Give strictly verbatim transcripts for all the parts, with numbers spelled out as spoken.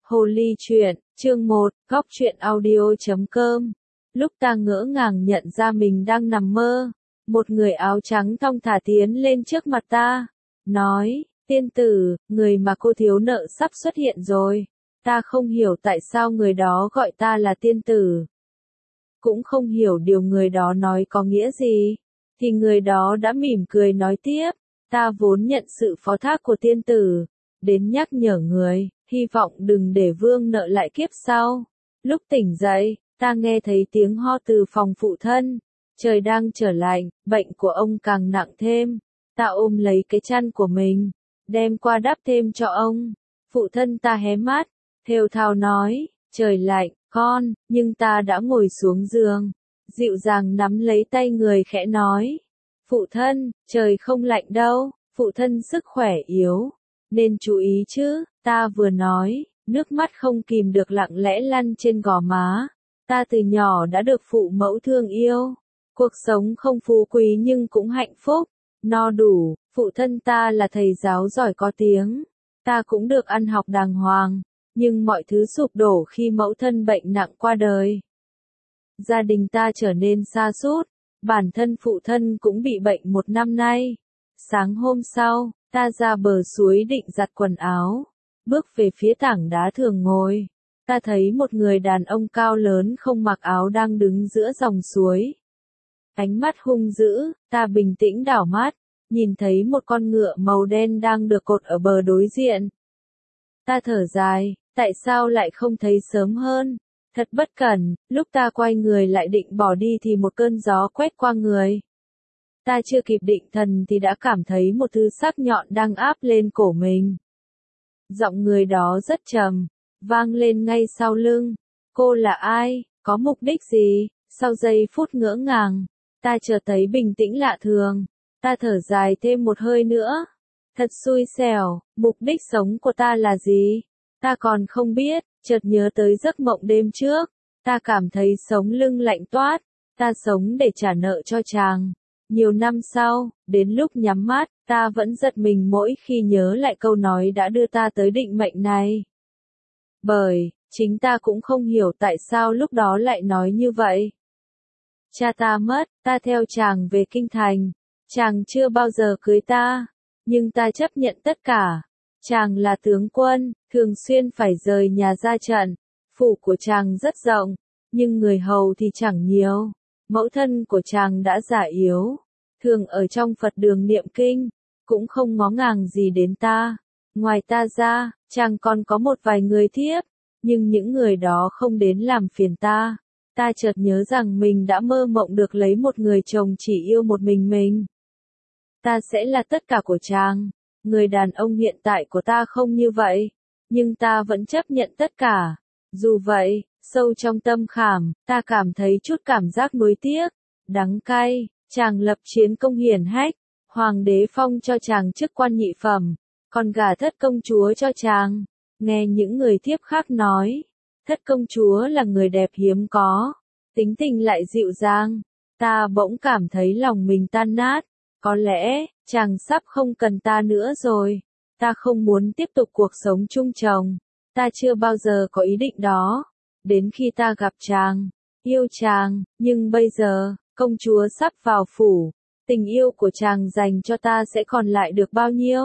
Hồ ly truyện, chương một, góc truyện audio.com. Lúc ta ngỡ ngàng nhận ra mình đang nằm mơ, một người áo trắng thong thả tiến lên trước mặt ta, nói, tiên tử, người mà cô thiếu nợ sắp xuất hiện rồi. Ta không hiểu tại sao người đó gọi ta là tiên tử. Cũng không hiểu điều người đó nói có nghĩa gì. Thì người đó đã mỉm cười nói tiếp, ta vốn nhận sự phó thác của tiên tử, đến nhắc nhở người, hy vọng đừng để vương nợ lại kiếp sau. Lúc tỉnh dậy, ta nghe thấy tiếng ho từ phòng phụ thân. Trời đang trở lạnh, bệnh của ông càng nặng thêm. Ta ôm lấy cái chăn của mình, đem qua đắp thêm cho ông. Phụ thân ta hé mắt, thều thào nói, trời lạnh, con, nhưng ta đã ngồi xuống giường, dịu dàng nắm lấy tay người khẽ nói. Phụ thân, trời không lạnh đâu, phụ thân sức khỏe yếu, nên chú ý chứ, ta vừa nói, nước mắt không kìm được lặng lẽ lăn trên gò má. Ta từ nhỏ đã được phụ mẫu thương yêu, cuộc sống không phú quý nhưng cũng hạnh phúc, no đủ, phụ thân ta là thầy giáo giỏi có tiếng, ta cũng được ăn học đàng hoàng, nhưng mọi thứ sụp đổ khi mẫu thân bệnh nặng qua đời. Gia đình ta trở nên sa sút, bản thân phụ thân cũng bị bệnh một năm nay. Sáng hôm sau, ta ra bờ suối định giặt quần áo, bước về phía tảng đá thường ngồi. Ta thấy một người đàn ông cao lớn không mặc áo đang đứng giữa dòng suối. Ánh mắt hung dữ, ta bình tĩnh đảo mắt, nhìn thấy một con ngựa màu đen đang được cột ở bờ đối diện. Ta thở dài, tại sao lại không thấy sớm hơn? Thật bất cẩn, lúc ta quay người lại định bỏ đi thì một cơn gió quét qua người. Ta chưa kịp định thần thì đã cảm thấy một thứ sắc nhọn đang áp lên cổ mình. Giọng người đó rất trầm, vang lên ngay sau lưng. Cô là ai? Có mục đích gì? Sau giây phút ngỡ ngàng, ta chợt thấy bình tĩnh lạ thường. Ta thở dài thêm một hơi nữa. Thật xui xẻo, mục đích sống của ta là gì? Ta còn không biết, chợt nhớ tới giấc mộng đêm trước. Ta cảm thấy sống lưng lạnh toát. Ta sống để trả nợ cho chàng. Nhiều năm sau, đến lúc nhắm mắt, ta vẫn giật mình mỗi khi nhớ lại câu nói đã đưa ta tới định mệnh này. Bởi, chính ta cũng không hiểu tại sao lúc đó lại nói như vậy. Cha ta mất, ta theo chàng về kinh thành. Chàng chưa bao giờ cưới ta, nhưng ta chấp nhận tất cả. Chàng là tướng quân, thường xuyên phải rời nhà ra trận. Phủ của chàng rất rộng, nhưng người hầu thì chẳng nhiều. Mẫu thân của chàng đã già yếu, thường ở trong Phật đường niệm kinh, cũng không ngó ngàng gì đến ta. Ngoài ta ra, chàng còn có một vài người thiếp, nhưng những người đó không đến làm phiền ta. Ta chợt nhớ rằng mình đã mơ mộng được lấy một người chồng chỉ yêu một mình mình. Ta sẽ là tất cả của chàng. Người đàn ông hiện tại của ta không như vậy, nhưng ta vẫn chấp nhận tất cả. Dù vậy, sâu trong tâm khảm, ta cảm thấy chút cảm giác nuối tiếc, đắng cay. Chàng lập chiến công hiển hách, hoàng đế phong cho chàng chức quan nhị phẩm, còn gả thất công chúa cho chàng. Nghe những người thiếp khác nói, thất công chúa là người đẹp hiếm có, tính tình lại dịu dàng. Ta bỗng cảm thấy lòng mình tan nát, có lẽ, chàng sắp không cần ta nữa rồi. Ta không muốn tiếp tục cuộc sống chung chồng, ta chưa bao giờ có ý định đó. Đến khi ta gặp chàng, yêu chàng, nhưng bây giờ, công chúa sắp vào phủ, tình yêu của chàng dành cho ta sẽ còn lại được bao nhiêu?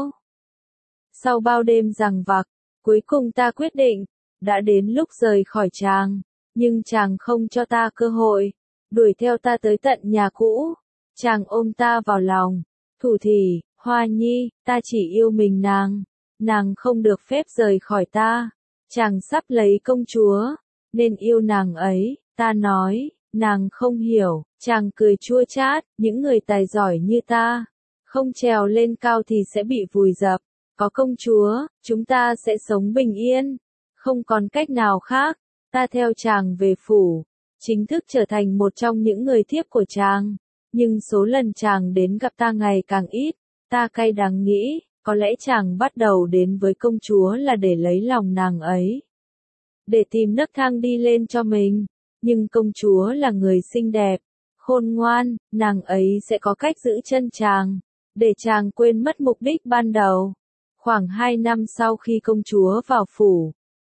Sau bao đêm giằng vặc, cuối cùng ta quyết định, đã đến lúc rời khỏi chàng, nhưng chàng không cho ta cơ hội, đuổi theo ta tới tận nhà cũ. Chàng ôm ta vào lòng, thủ thỉ, Hoa Nhi, ta chỉ yêu mình nàng, nàng không được phép rời khỏi ta. Chàng sắp lấy công chúa, nên yêu nàng ấy, ta nói, nàng không hiểu. Chàng cười chua chát, những người tài giỏi như ta, không trèo lên cao thì sẽ bị vùi dập. Có công chúa, chúng ta sẽ sống bình yên, không còn cách nào khác. Ta theo chàng về phủ, chính thức trở thành một trong những người thiếp của chàng. Nhưng số lần chàng đến gặp ta ngày càng ít. Ta cay đắng nghĩ, có lẽ chàng bắt đầu đến với công chúa là để lấy lòng nàng ấy, để tìm nấc thang đi lên cho mình. Nhưng công chúa là người xinh đẹp, khôn ngoan, nàng ấy sẽ có cách giữ chân chàng, để chàng quên mất mục đích ban đầu. Khoảng hai năm sau khi công chúa vào phủ,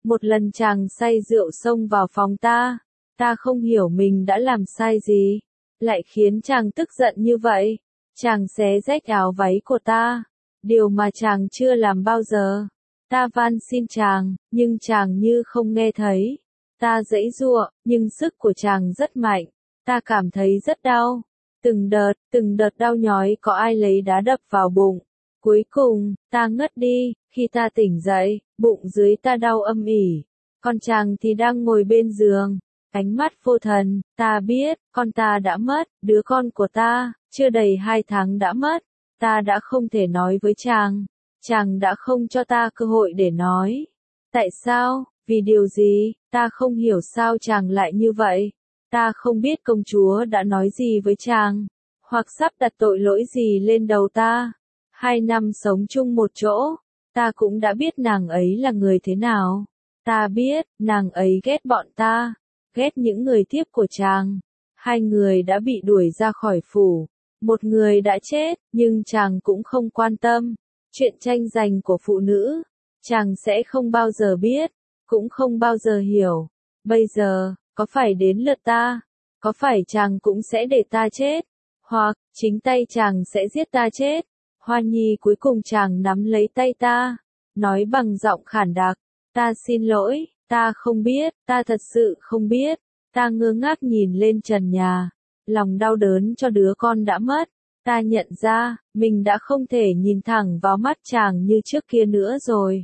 Một lần chàng say rượu xông vào phòng ta, ta không hiểu mình đã làm sai gì, lại khiến chàng tức giận như vậy. Chàng xé rách áo váy của ta, điều mà chàng chưa làm bao giờ. Ta van xin chàng, nhưng chàng như không nghe thấy. Ta giãy giụa, nhưng sức của chàng rất mạnh. Ta cảm thấy rất đau. Từng đợt, từng đợt đau nhói có ai lấy đá đập vào bụng. Cuối cùng, ta ngất đi. Khi ta tỉnh dậy, bụng dưới ta đau âm ỉ. Còn chàng thì đang ngồi bên giường, ánh mắt vô thần. Ta biết, con ta đã mất, đứa con của ta, chưa đầy hai tháng đã mất. Ta đã không thể nói với chàng. Chàng đã không cho ta cơ hội để nói. Tại sao? Vì điều gì? Ta không hiểu sao chàng lại như vậy. Ta không biết công chúa đã nói gì với chàng, hoặc sắp đặt tội lỗi gì lên đầu ta. Hai năm sống chung một chỗ, ta cũng đã biết nàng ấy là người thế nào. Ta biết, nàng ấy ghét bọn ta, ghét những người tiếp của chàng. Hai người đã bị đuổi ra khỏi phủ. Một người đã chết, nhưng chàng cũng không quan tâm. Chuyện tranh giành của phụ nữ, chàng sẽ không bao giờ biết, cũng không bao giờ hiểu. Bây giờ, có phải đến lượt ta? Có phải chàng cũng sẽ để ta chết? Hoặc, chính tay chàng sẽ giết ta chết? Hoa Nhi cuối cùng chàng nắm lấy tay ta, nói bằng giọng khản đặc, ta xin lỗi, ta không biết, ta thật sự không biết. Ta ngơ ngác nhìn lên trần nhà, lòng đau đớn cho đứa con đã mất. Ta nhận ra, mình đã không thể nhìn thẳng vào mắt chàng như trước kia nữa rồi.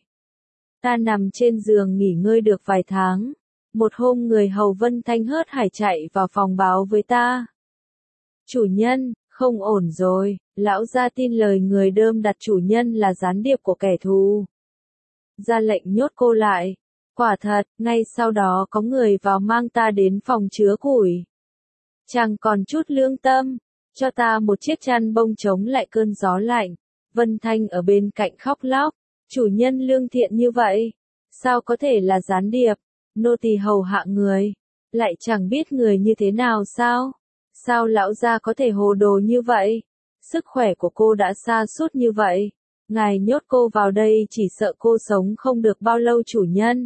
Ta nằm trên giường nghỉ ngơi được vài tháng. Một hôm người hầu Vân Thanh hớt hải chạy vào phòng báo với ta. Chủ nhân, không ổn rồi, lão gia tin lời người đơm đặt chủ nhân là gián điệp của kẻ thù. Ra lệnh nhốt cô lại. Quả thật, ngay sau đó có người vào mang ta đến phòng chứa củi. Chẳng còn chút lương tâm, cho ta một chiếc chăn bông chống lại cơn gió lạnh. Vân Thanh ở bên cạnh khóc lóc, chủ nhân lương thiện như vậy, sao có thể là gián điệp, nô tỳ hầu hạ người, lại chẳng biết người như thế nào sao? Sao lão gia có thể hồ đồ như vậy? Sức khỏe của cô đã sa sút như vậy, ngài nhốt cô vào đây chỉ sợ cô sống không được bao lâu chủ nhân.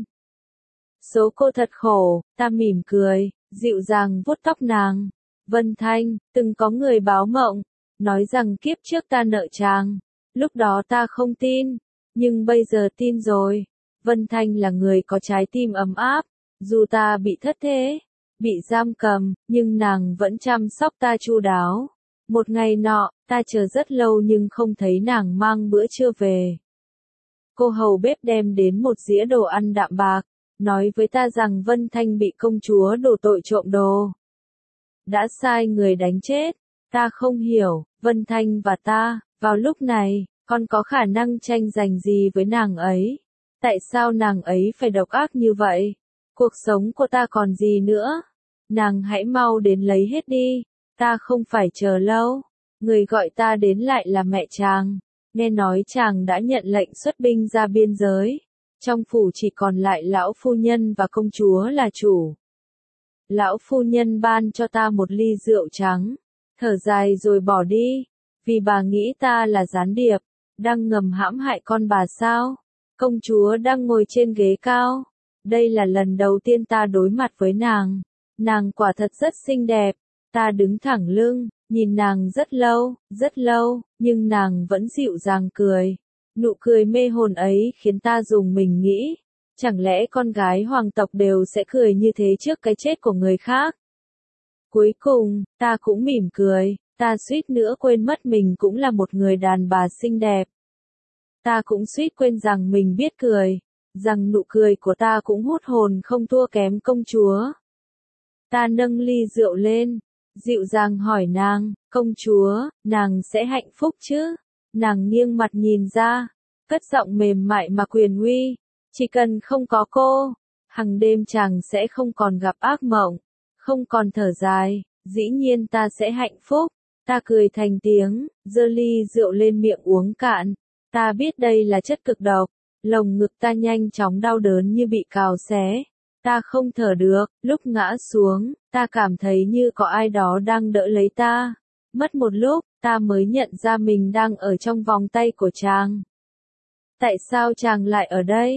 Số cô thật khổ, ta mỉm cười, dịu dàng vuốt tóc nàng. Vân Thanh, từng có người báo mộng, nói rằng kiếp trước ta nợ chàng. Lúc đó ta không tin, nhưng bây giờ tin rồi. Vân Thanh là người có trái tim ấm áp, dù ta bị thất thế, bị giam cầm, nhưng nàng vẫn chăm sóc ta chu đáo. Một ngày nọ, ta chờ rất lâu nhưng không thấy nàng mang bữa trưa về. Cô hầu bếp đem đến một dĩa đồ ăn đạm bạc, nói với ta rằng Vân Thanh bị công chúa đổ tội trộm đồ. Đã sai người đánh chết. Ta không hiểu, Vân Thanh và ta, vào lúc này, còn có khả năng tranh giành gì với nàng ấy? Tại sao nàng ấy phải độc ác như vậy? Cuộc sống của ta còn gì nữa? Nàng hãy mau đến lấy hết đi, ta không phải chờ lâu. Người gọi ta đến lại là mẹ chàng. Nghe nói chàng đã nhận lệnh xuất binh ra biên giới. Trong phủ chỉ còn lại lão phu nhân và công chúa là chủ. Lão phu nhân ban cho ta một ly rượu trắng, thở dài rồi bỏ đi, vì bà nghĩ ta là gián điệp, đang ngầm hãm hại con bà sao? Công chúa đang ngồi trên ghế cao. Đây là lần đầu tiên ta đối mặt với nàng. Nàng quả thật rất xinh đẹp. Ta đứng thẳng lưng, nhìn nàng rất lâu, rất lâu, nhưng nàng vẫn dịu dàng cười. Nụ cười mê hồn ấy khiến ta rùng mình nghĩ, chẳng lẽ con gái hoàng tộc đều sẽ cười như thế trước cái chết của người khác? Cuối cùng, ta cũng mỉm cười, ta suýt nữa quên mất mình cũng là một người đàn bà xinh đẹp. Ta cũng suýt quên rằng mình biết cười, rằng nụ cười của ta cũng hút hồn không thua kém công chúa. Ta nâng ly rượu lên, dịu dàng hỏi nàng, công chúa, nàng sẽ hạnh phúc chứ? Nàng nghiêng mặt nhìn ra, cất giọng mềm mại mà quyền uy, chỉ cần không có cô, hằng đêm chàng sẽ không còn gặp ác mộng, không còn thở dài, dĩ nhiên ta sẽ hạnh phúc. Ta cười thành tiếng, giơ ly rượu lên miệng uống cạn. Ta biết đây là chất cực độc, lồng ngực ta nhanh chóng đau đớn như bị cào xé. Ta không thở được, lúc ngã xuống, ta cảm thấy như có ai đó đang đỡ lấy ta. Mất một lúc, ta mới nhận ra mình đang ở trong vòng tay của chàng. Tại sao chàng lại ở đây?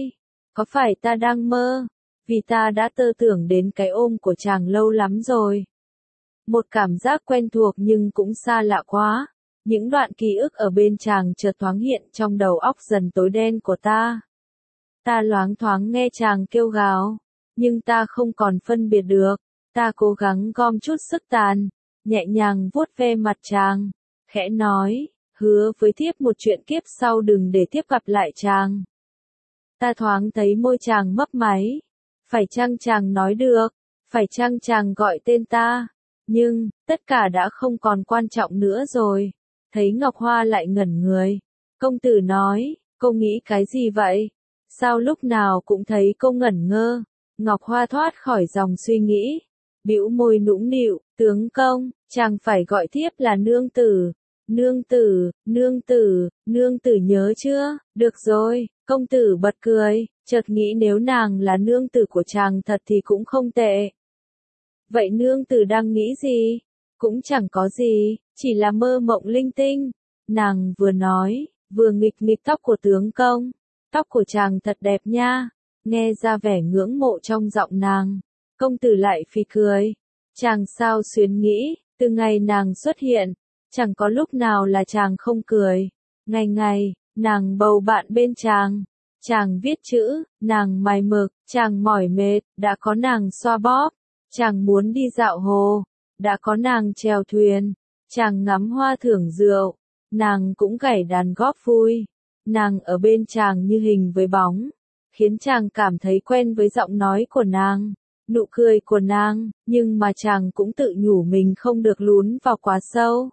có phải ta đang mơ? Vì ta đã tơ tưởng đến cái ôm của chàng lâu lắm rồi. Một cảm giác quen thuộc nhưng cũng xa lạ quá. Những đoạn ký ức ở bên chàng chợt thoáng hiện trong đầu óc dần tối đen của ta. Ta loáng thoáng nghe chàng kêu gào, nhưng ta không còn phân biệt được. Ta cố gắng gom chút sức tàn, nhẹ nhàng vuốt ve mặt chàng, khẽ nói, hứa với thiếp một chuyện kiếp sau đừng để thiếp gặp lại chàng. Ta thoáng thấy môi chàng mấp máy. Phải chăng chàng nói được? Phải chăng chàng gọi tên ta? Nhưng, tất cả đã không còn quan trọng nữa rồi. Thấy Ngọc Hoa lại ngẩn người. Công tử nói, cô nghĩ cái gì vậy? Sao lúc nào cũng thấy cô ngẩn ngơ? Ngọc Hoa thoát khỏi dòng suy nghĩ. Bĩu môi nũng nịu, tướng công, chàng phải gọi thiếp là nương tử. Nương tử, nương tử, nương tử nhớ chưa? Được rồi, công tử bật cười, chợt nghĩ nếu nàng là nương tử của chàng thật thì cũng không tệ. Vậy nương tử đang nghĩ gì? Cũng chẳng có gì, chỉ là mơ mộng linh tinh. Nàng vừa nói, vừa nghịch nghịch tóc của tướng công. Tóc của chàng thật đẹp nha. Nghe ra vẻ ngưỡng mộ trong giọng nàng. Công tử lại phì cười. Chàng sao xuyến nghĩ, từ ngày nàng xuất hiện, chẳng có lúc nào là chàng không cười. Ngày ngày, nàng bầu bạn bên chàng. Chàng viết chữ, nàng mài mực, chàng mỏi mệt, đã có nàng xoa bóp. Chàng muốn đi dạo hồ, đã có nàng chèo thuyền. Chàng ngắm hoa thưởng rượu, nàng cũng gảy đàn góp vui. Nàng ở bên chàng như hình với bóng, khiến chàng cảm thấy quen với giọng nói của nàng, nụ cười của nàng, nhưng mà chàng cũng tự nhủ mình không được lún vào quá sâu.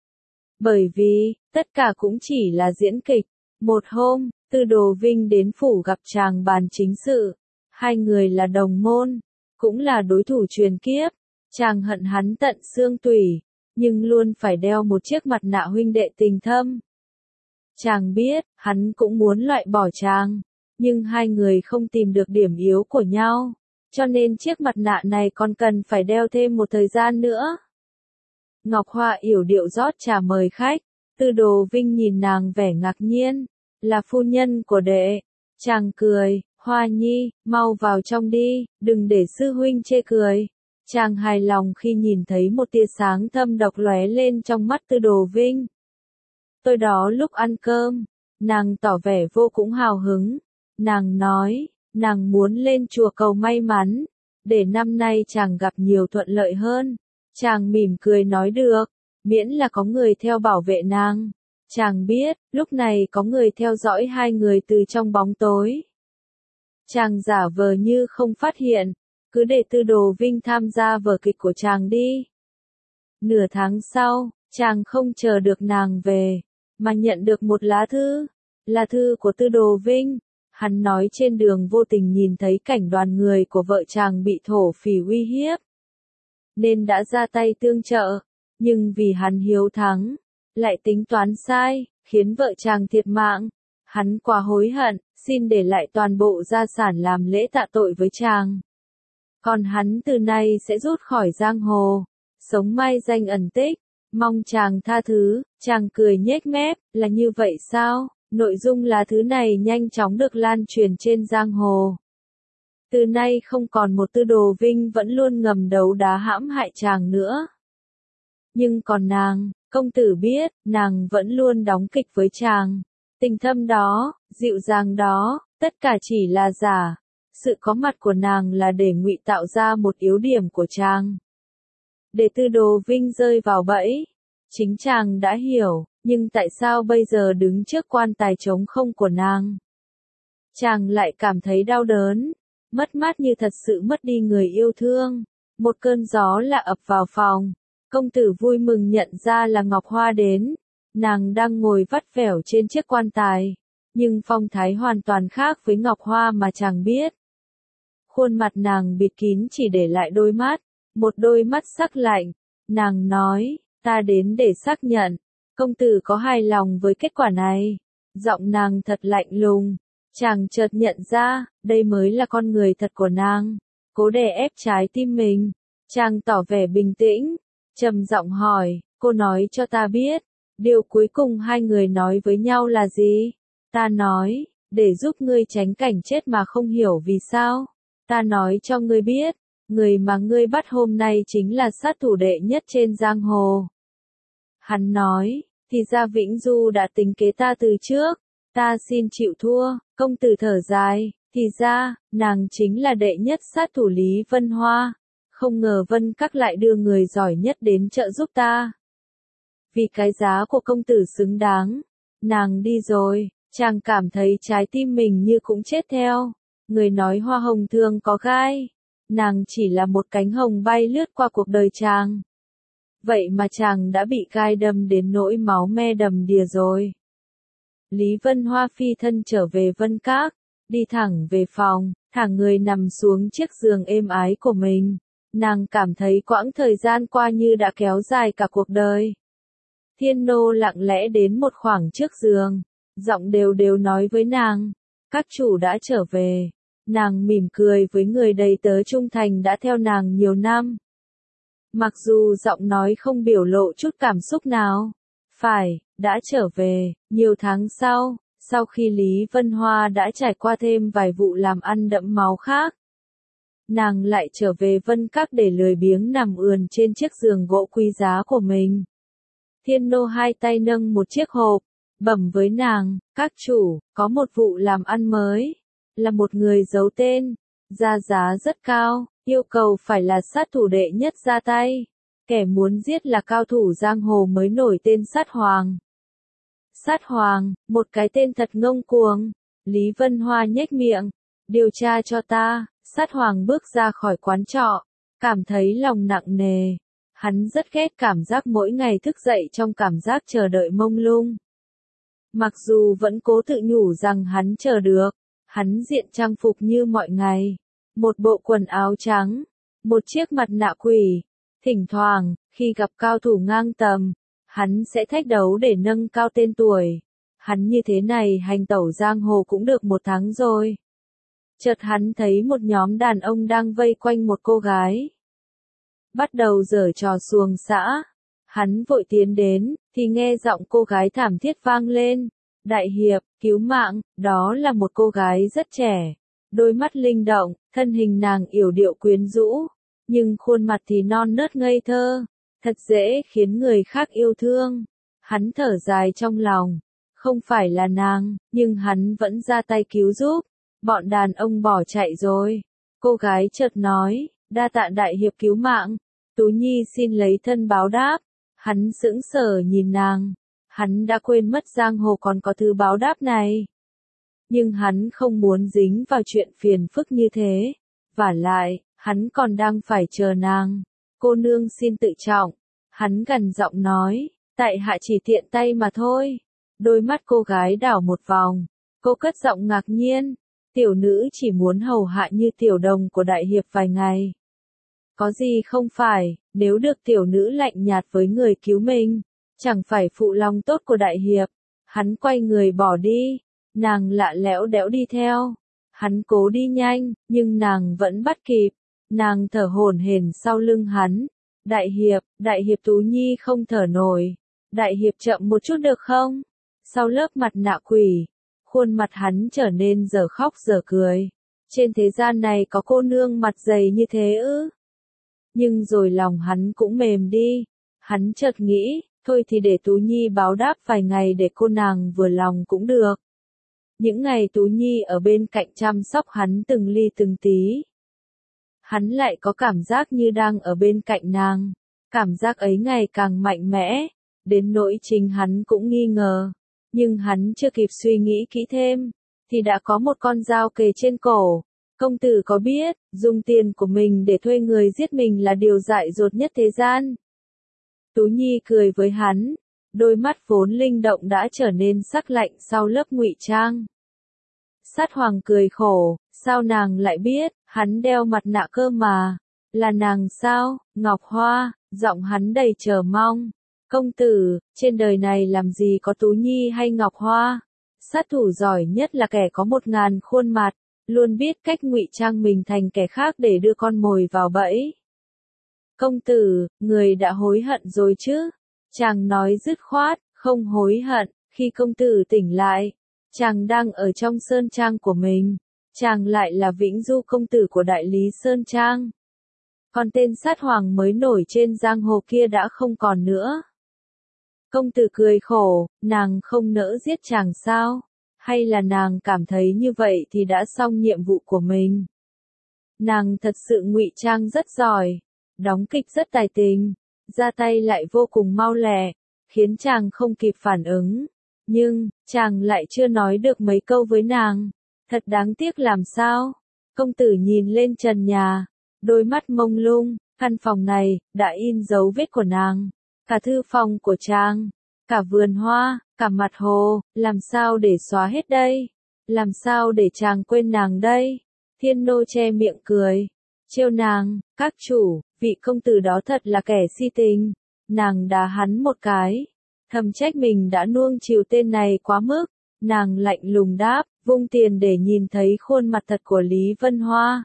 Bởi vì, tất cả cũng chỉ là diễn kịch. Một hôm, Tư Đồ Vinh đến phủ gặp chàng bàn chính sự. Hai người là đồng môn, cũng là đối thủ truyền kiếp. Chàng hận hắn tận xương tủy, nhưng luôn phải đeo một chiếc mặt nạ huynh đệ tình thâm. Chàng biết, hắn cũng muốn loại bỏ chàng, nhưng hai người không tìm được điểm yếu của nhau, cho nên chiếc mặt nạ này còn cần phải đeo thêm một thời gian nữa. Ngọc Hoa yểu điệu rót trà mời khách, Tư Đồ Vinh nhìn nàng vẻ ngạc nhiên, là phu nhân của đệ. Chàng cười, Hoa nhi, mau vào trong đi, đừng để sư huynh chê cười. Chàng hài lòng khi nhìn thấy một tia sáng thâm độc lóe lên trong mắt Tư Đồ Vinh. Tối đó lúc ăn cơm, nàng tỏ vẻ vô cùng hào hứng. Nàng nói, nàng muốn lên chùa cầu may mắn, để năm nay chàng gặp nhiều thuận lợi hơn. Chàng mỉm cười nói được, miễn là có người theo bảo vệ nàng. Chàng biết, lúc này có người theo dõi hai người từ trong bóng tối. Chàng giả vờ như không phát hiện, cứ để Tư Đồ Vinh tham gia vở kịch của chàng đi. Nửa tháng sau, chàng không chờ được nàng về, mà nhận được một lá thư, là thư của Tư Đồ Vinh. Hắn nói trên đường vô tình nhìn thấy cảnh đoàn người của vợ chàng bị thổ phỉ uy hiếp, nên đã ra tay tương trợ, nhưng vì hắn hiếu thắng, lại tính toán sai, khiến vợ chàng thiệt mạng. Hắn quá hối hận, xin để lại toàn bộ gia sản làm lễ tạ tội với chàng. Còn hắn từ nay sẽ rút khỏi giang hồ, sống mai danh ẩn tích, mong chàng tha thứ. Chàng cười nhếch mép, là như vậy sao? Nội dung lá thứ này nhanh chóng được lan truyền trên giang hồ. Từ nay không còn một Tư Đồ Vinh vẫn luôn ngầm đấu đá hãm hại chàng nữa. Nhưng còn nàng, công tử biết, nàng vẫn luôn đóng kịch với chàng. Tình thâm đó, dịu dàng đó, tất cả chỉ là giả. Sự có mặt của nàng là để ngụy tạo ra một yếu điểm của chàng, để Tư Đồ Vinh rơi vào bẫy. Chính chàng đã hiểu, nhưng tại sao bây giờ đứng trước quan tài trống không của nàng, chàng lại cảm thấy đau đớn, mất mát như thật sự mất đi người yêu thương. Một cơn gió lạ ập vào phòng, công tử vui mừng nhận ra là Ngọc Hoa đến. Nàng đang ngồi vắt vẻo trên chiếc quan tài, nhưng phong thái hoàn toàn khác với Ngọc Hoa mà chàng biết. Khuôn mặt nàng bịt kín chỉ để lại đôi mắt, một đôi mắt sắc lạnh. Nàng nói, ta đến để xác nhận, công tử có hài lòng với kết quả này. Giọng nàng thật lạnh lùng, chàng chợt nhận ra, đây mới là con người thật của nàng. Cố đè ép trái tim mình, chàng tỏ vẻ bình tĩnh, trầm giọng hỏi, cô nói cho ta biết, điều cuối cùng hai người nói với nhau là gì? Ta nói, để giúp ngươi tránh cảnh chết mà không hiểu vì sao. Ta nói cho ngươi biết, người mà ngươi bắt hôm nay chính là sát thủ đệ nhất trên giang hồ. Hắn nói, thì ra Vĩnh Du đã tính kế ta từ trước, ta xin chịu thua. Công tử thở dài, thì ra, nàng chính là đệ nhất sát thủ Lý Vân Hoa. Không ngờ Vân Các lại đưa người giỏi nhất đến trợ giúp ta. Vì cái giá của công tử xứng đáng, nàng đi rồi, chàng cảm thấy trái tim mình như cũng chết theo. Người nói hoa hồng thường có gai, nàng chỉ là một cánh hồng bay lướt qua cuộc đời chàng. Vậy mà chàng đã bị gai đâm đến nỗi máu me đầm đìa rồi. Lý Vân Hoa phi thân trở về Vân Các, đi thẳng về phòng, thả người nằm xuống chiếc giường êm ái của mình. Nàng cảm thấy quãng thời gian qua như đã kéo dài cả cuộc đời. Thiên nô lặng lẽ đến một khoảng trước giường, giọng đều đều nói với nàng, các chủ đã trở về. Nàng mỉm cười với người đầy tớ trung thành đã theo nàng nhiều năm. Mặc dù giọng nói không biểu lộ chút cảm xúc nào. Phải, đã trở về, nhiều tháng sau, sau khi Lý Vân Hoa đã trải qua thêm vài vụ làm ăn đẫm máu khác. Nàng lại trở về Vân Các để lười biếng nằm ườn trên chiếc giường gỗ quý giá của mình. Thiên nô hai tay nâng một chiếc hộp, bẩm với nàng, các chủ, có một vụ làm ăn mới, là một người giấu tên, ra giá rất cao, yêu cầu phải là sát thủ đệ nhất ra tay, kẻ muốn giết là cao thủ giang hồ mới nổi tên Sát Hoàng. Sát Hoàng, một cái tên thật ngông cuồng. Lý Vân Hoa nhếch miệng, điều tra cho ta. Sát Hoàng bước ra khỏi quán trọ, cảm thấy lòng nặng nề. Hắn rất ghét cảm giác mỗi ngày thức dậy trong cảm giác chờ đợi mông lung. Mặc dù vẫn cố tự nhủ rằng hắn chờ được, hắn diện trang phục như mọi ngày. Một bộ quần áo trắng, một chiếc mặt nạ quỷ. Thỉnh thoảng, khi gặp cao thủ ngang tầm, hắn sẽ thách đấu để nâng cao tên tuổi. Hắn như thế này hành tẩu giang hồ cũng được một tháng rồi. Chợt hắn thấy một nhóm đàn ông đang vây quanh một cô gái. Bắt đầu giở trò xuồng xã. Hắn vội tiến đến, thì nghe giọng cô gái thảm thiết vang lên. Đại hiệp, cứu mạng, đó là một cô gái rất trẻ. Đôi mắt linh động, thân hình nàng yểu điệu quyến rũ. Nhưng khuôn mặt thì non nớt ngây thơ. Thật dễ khiến người khác yêu thương. Hắn thở dài trong lòng. Không phải là nàng, nhưng hắn vẫn ra tay cứu giúp. Bọn đàn ông bỏ chạy rồi. Cô gái chợt nói, đa tạ đại hiệp cứu mạng. Tú Nhi xin lấy thân báo đáp. Hắn sững sờ nhìn nàng. Hắn đã quên mất giang hồ còn có thứ báo đáp này. Nhưng hắn không muốn dính vào chuyện phiền phức như thế. Vả lại, hắn còn đang phải chờ nàng. Cô nương xin tự trọng. Hắn gằn giọng nói, tại hạ chỉ tiện tay mà thôi. Đôi mắt cô gái đảo một vòng. Cô cất giọng ngạc nhiên. Tiểu nữ chỉ muốn hầu hạ như tiểu đồng của đại hiệp vài ngày. Có gì không phải, nếu được tiểu nữ lạnh nhạt với người cứu mình, chẳng phải phụ lòng tốt của đại hiệp. Hắn quay người bỏ đi, nàng lạ lẽo đẽo đi theo. Hắn cố đi nhanh, nhưng nàng vẫn bắt kịp. Nàng thở hổn hển sau lưng hắn. Đại hiệp, đại hiệp Tú Nhi không thở nổi. Đại hiệp chậm một chút được không? Sau lớp mặt nạ quỷ, khuôn mặt hắn trở nên dở khóc dở cười. Trên thế gian này có cô nương mặt dày như thế ư? Nhưng rồi lòng hắn cũng mềm đi. Hắn chợt nghĩ, thôi thì để Tú Nhi báo đáp vài ngày để cô nàng vừa lòng cũng được. Những ngày Tú Nhi ở bên cạnh chăm sóc hắn từng ly từng tí. Hắn lại có cảm giác như đang ở bên cạnh nàng. Cảm giác ấy ngày càng mạnh mẽ, đến nỗi chính hắn cũng nghi ngờ. Nhưng hắn chưa kịp suy nghĩ kỹ thêm, thì đã có một con dao kề trên cổ. Công tử có biết, dùng tiền của mình để thuê người giết mình là điều dại dột nhất thế gian. Tú Nhi cười với hắn, đôi mắt vốn linh động đã trở nên sắc lạnh sau lớp ngụy trang. Sát Hoàng cười khổ, sao nàng lại biết, hắn đeo mặt nạ cơ mà. Là nàng sao, Ngọc Hoa, giọng hắn đầy chờ mong. Công tử, trên đời này làm gì có Tú Nhi hay Ngọc Hoa? Sát thủ giỏi nhất là kẻ có một ngàn khuôn mặt, luôn biết cách ngụy trang mình thành kẻ khác để đưa con mồi vào bẫy. Công tử, người đã hối hận rồi chứ? Chàng nói dứt khoát, không hối hận. Khi công tử tỉnh lại, Chàng đang ở trong sơn trang của mình. Chàng lại là Vĩnh Du công tử của đại lý sơn trang. Còn tên sát hoàng mới nổi trên giang hồ kia đã không còn nữa. Công tử cười khổ, nàng không nỡ giết chàng sao? Hay là nàng cảm thấy như vậy thì đã xong nhiệm vụ của mình? Nàng thật sự ngụy trang rất giỏi, đóng kịch rất tài tình, ra tay lại vô cùng mau lẹ, khiến chàng không kịp phản ứng. Nhưng, chàng lại chưa nói được mấy câu với nàng. Thật đáng tiếc làm sao? Công tử nhìn lên trần nhà, đôi mắt mông lung, căn phòng này, đã in dấu vết của nàng. Cả thư phòng của chàng, cả vườn hoa, cả mặt hồ, làm sao để xóa hết đây? Làm sao để chàng quên nàng đây? Thiên nô che miệng cười, trêu nàng, các chủ, vị công tử đó thật là kẻ si tình. Nàng đá hắn một cái, thầm trách mình đã nuông chiều tên này quá mức. Nàng lạnh lùng đáp, vung tiền để nhìn thấy khuôn mặt thật của Lý Vân Hoa.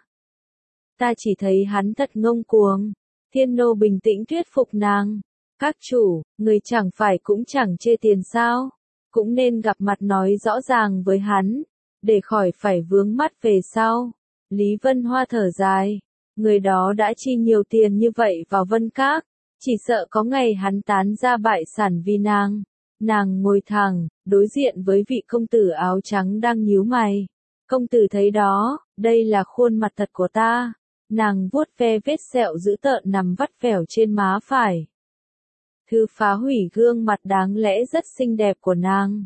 Ta chỉ thấy hắn thật ngông cuồng. Thiên nô bình tĩnh thuyết phục nàng. Các chủ, người chẳng phải cũng chẳng chê tiền sao? Cũng nên gặp mặt nói rõ ràng với hắn, để khỏi phải vướng mắt về sau. Lý Vân Hoa thở dài. Người đó đã chi nhiều tiền như vậy vào Vân Các. Chỉ sợ có ngày hắn tán ra bại sản vì nàng. Nàng ngồi thẳng, đối diện với vị công tử áo trắng đang nhíu mày. Công tử thấy đó, đây là khuôn mặt thật của ta. Nàng vuốt ve vết sẹo dữ tợn nằm vắt vẻo trên má phải. Thứ phá hủy gương mặt đáng lẽ rất xinh đẹp của nàng.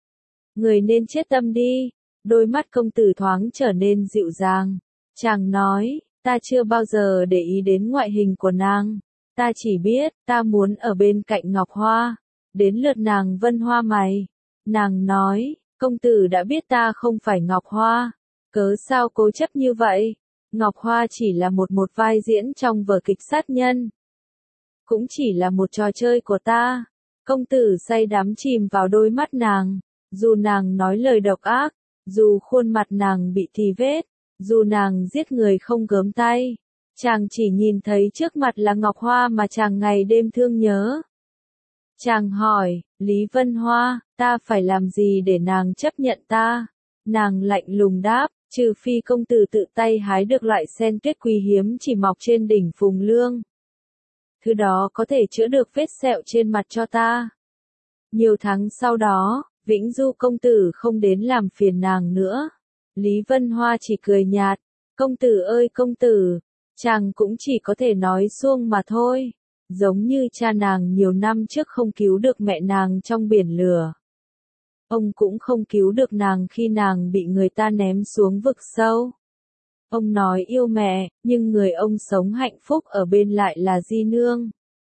Người nên chết tâm đi. Đôi mắt công tử thoáng trở nên dịu dàng. Chàng nói, ta chưa bao giờ để ý đến ngoại hình của nàng. Ta chỉ biết, ta muốn ở bên cạnh Ngọc Hoa. Đến lượt nàng Vân Hoa mày. Nàng nói, công tử đã biết ta không phải Ngọc Hoa. Cớ sao cố chấp như vậy? Ngọc Hoa chỉ là một một vai diễn trong vở kịch sát nhân. Cũng chỉ là một trò chơi của ta. Công tử say đắm chìm vào đôi mắt nàng. Dù nàng nói lời độc ác, dù khuôn mặt nàng bị thì vết, dù nàng giết người không gớm tay. Chàng chỉ nhìn thấy trước mặt là Ngọc Hoa mà chàng ngày đêm thương nhớ. Chàng hỏi, Lý Vân Hoa, ta phải làm gì để nàng chấp nhận ta? Nàng lạnh lùng đáp, trừ phi công tử tự tay hái được loại sen tuyết quý hiếm chỉ mọc trên đỉnh Phùng Lương. Thứ đó có thể chữa được vết sẹo trên mặt cho ta. Nhiều tháng sau đó, Vĩnh Du công tử không đến làm phiền nàng nữa. Lý Vân Hoa chỉ cười nhạt, công tử ơi công tử, chàng cũng chỉ có thể nói suông mà thôi. Giống như cha nàng nhiều năm trước không cứu được mẹ nàng trong biển lửa. Ông cũng không cứu được nàng khi nàng bị người ta ném xuống vực sâu. Ông nói yêu mẹ, nhưng người ông sống hạnh phúc ở bên lại là Di Nương.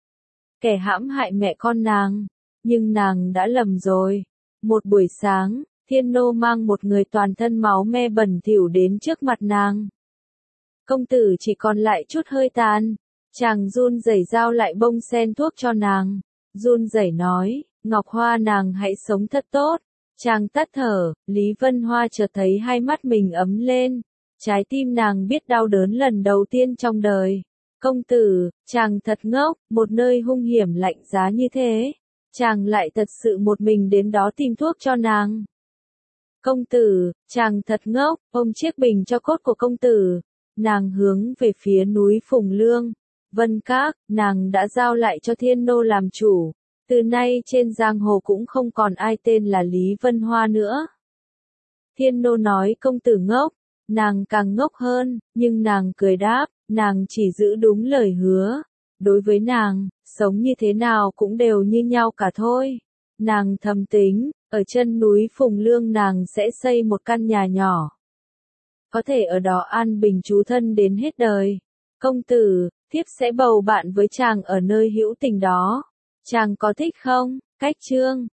Kẻ hãm hại mẹ con nàng, nhưng nàng đã lầm rồi. Một buổi sáng, Thiên nô mang một người toàn thân máu me bẩn thỉu đến trước mặt nàng. Công tử chỉ còn lại chút hơi tàn. Chàng run rẩy giao lại bông sen thuốc cho nàng. Run rẩy nói, Ngọc Hoa nàng hãy sống thật tốt. Chàng tắt thở, Lý Vân Hoa chợt thấy hai mắt mình ấm lên. Trái tim nàng biết đau đớn lần đầu tiên trong đời. Công tử, chàng thật ngốc, một nơi hung hiểm lạnh giá như thế. Chàng lại thật sự một mình đến đó tìm thuốc cho nàng. Công tử, chàng thật ngốc, ôm chiếc bình cho cốt của công tử. Nàng hướng về phía núi Phùng Lương. Vân Các, nàng đã giao lại cho Thiên nô làm chủ. Từ nay trên giang hồ cũng không còn ai tên là Lý Vân Hoa nữa. Thiên nô nói công tử ngốc, nàng càng ngốc hơn, nhưng nàng cười đáp, nàng chỉ giữ đúng lời hứa. Đối với nàng, sống như thế nào cũng đều như nhau cả thôi. Nàng thầm tính, ở chân núi Phùng Lương nàng sẽ xây một căn nhà nhỏ. Có thể ở đó an bình trú thân đến hết đời. Công tử, thiếp sẽ bầu bạn với chàng ở nơi hữu tình đó. Chàng có thích không? Cách chương